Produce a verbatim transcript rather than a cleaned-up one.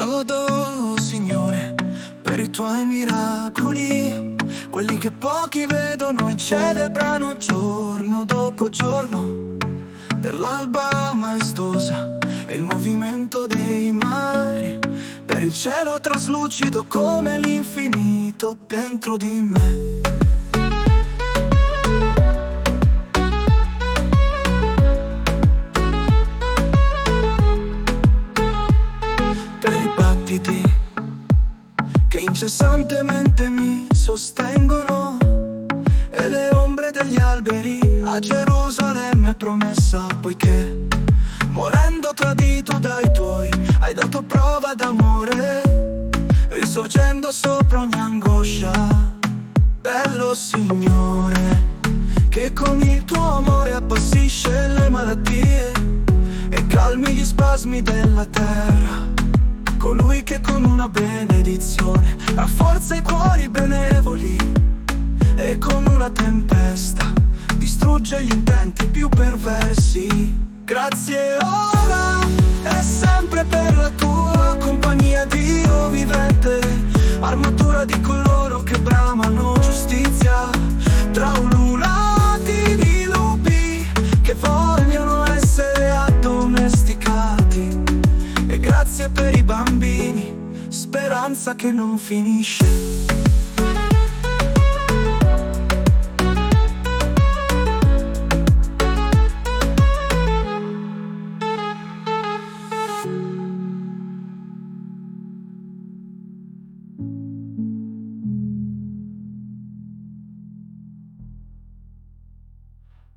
Lodo, Signore, per i tuoi miracoli, quelli che pochi vedono e celebrano giorno dopo giorno, dell'alba maestosa e il movimento dei mari, per il cielo traslucido come l'infinito dentro di me. Che incessantemente mi sostengono, e le ombre degli alberi a Gerusalemme promessa, poiché morendo tradito dai tuoi hai dato prova d'amore, risorgendo sopra ogni angoscia. Bello Signore, che con il tuo amore appassisce le malattie e calmi gli spasmi della terra. Colui che con una benedizione rafforza i cuori benevoli e con una tempesta distrugge gli intenti più perversi. Grazie ora e sempre per la tua compagnia, Dio vivente, armatura di coloro che bramano giustizia, tra ululati di lupi che vogliono essere addomesticati. E grazie per i bambini, speranza che non finisce.